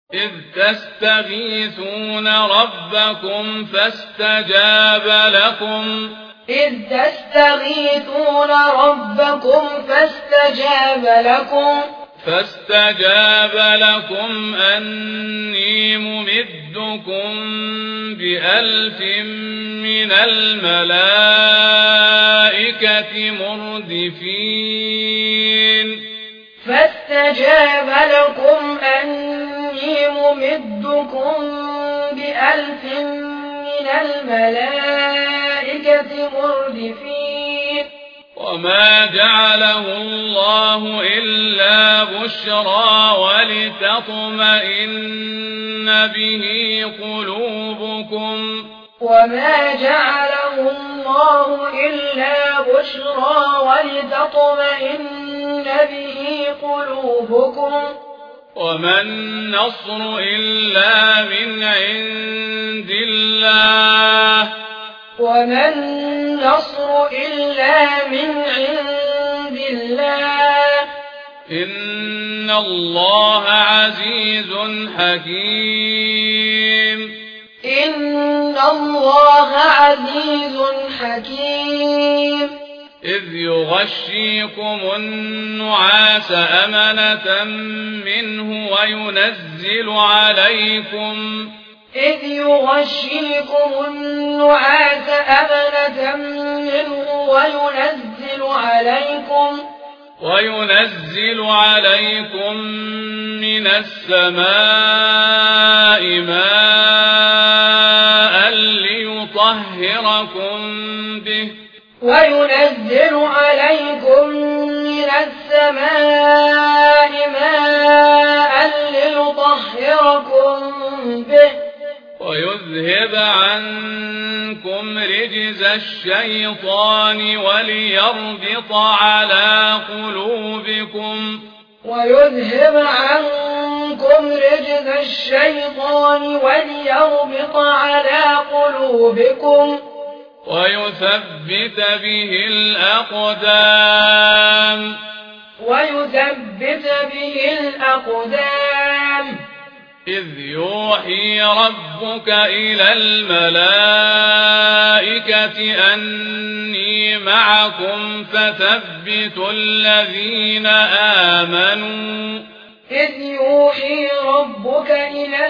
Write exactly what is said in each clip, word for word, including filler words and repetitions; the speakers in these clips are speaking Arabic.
إذ تستغيثون ربكم فاستجاب لكم إذ تستغيثون ربكم فاستجاب لكم فاستجاب لكم أني ممدكم بألف من الملائكة مردفين فاستجاب لكم أني ممدكم بألف من الملائكة مردفين وما جعله الله إلا بشرى ولتطمئن به قلوبكم وما جعله الله إلا بشرى ولتطمئن به قلوبكم وما النصر إلا من عند الله وما النصر إلا من عند الله إن الله عزيز حكيم إن الله عزيز حكيم إذ يغشيكم النعاس أمنة منه وينزل عليكم إذ يغشيكم النعاس أمنة منه وينزل عليكم وينزل عليكم من السماء ماء ليطهركم به وينزل عليكم من السماء ماء ليطهركم به ويذهب عنكم رجز الشيطان وليربط على قلوبكم ويذهب عنكم رجز الشيطان وليربط على قلوبكم ويثبت به الأقدام ويثبت به الأقدام إذ يوحي ربك إلى الملائكة أني معكم فثبتوا الذين آمنوا إذ يوحي ربك إلى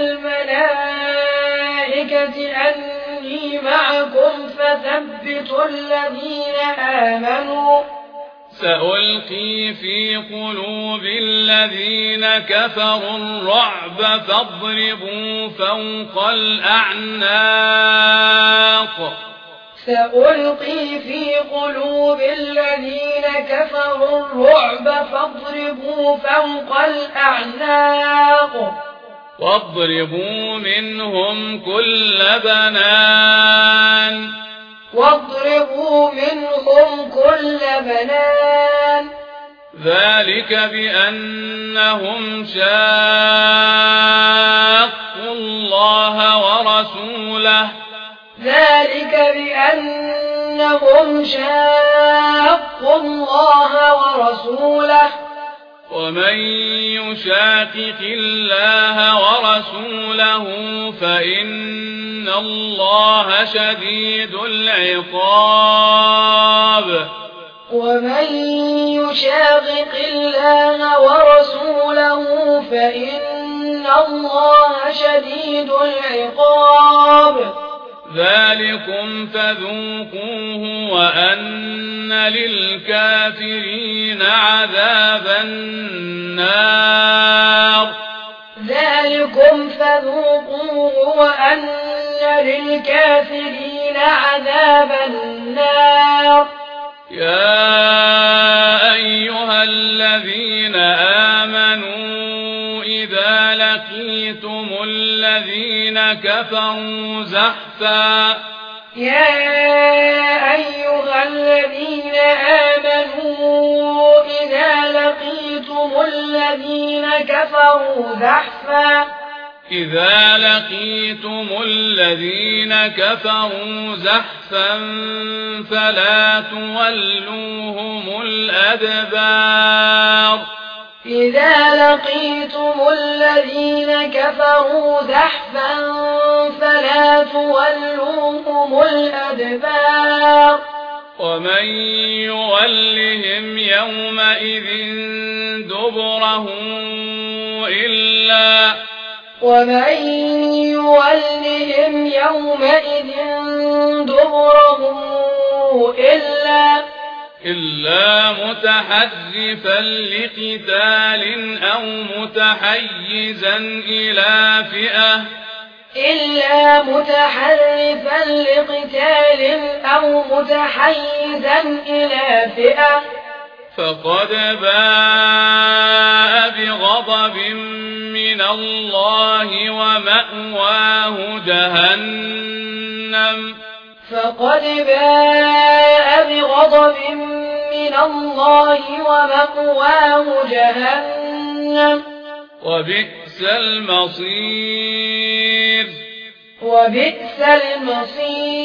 الملائكة أني معكم فثبتوا الذين آمنوا سألقي في قلوب الذين كفروا الرعب فاضربوا فوق الأعناق سألقي في قلوب الذين كفروا الرعب فاضربوا فوق الأعناق واضربوا منهم كل بنان واضربوا منهم كل بنان ذلك بأنهم شاقوا الله ورسوله ذلك بأنهم شاقوا الله ورسوله ومن يشاقق الله ورسوله فإن الله شديد العقاب ومن يشاقق الله ورسوله فإن الله شديد العقاب ذلكم فذوقوه وأن للكافرين عذاب النار ذلكم فذوقوه وأن للكافرين عذاب النار يا أيها الذين آمنوا إذا لقيتم الذين كفروا زحفا يا أيها الذين آمنوا إذا لقيتم الذين كفروا زحفا إذا لقيتم الذين كفروا زحفا فلا تولوهم الأدبار إذا لقيتم الذين كفروا زحفا فلا تولوهم الأدبار ومن يولهم يومئذ دبره إلا ومن يولهم يومئذ دبره إلا إلا متحرفا لقتال أو متحيزا إلى فئة إلا متحرفا لقتال أو متحيزا إلى فئة فقد باء بغضب من الله ومأواه جهنم فقد باء بغضب من الله ومأواه جهنم وبئس المصير وبئس المصير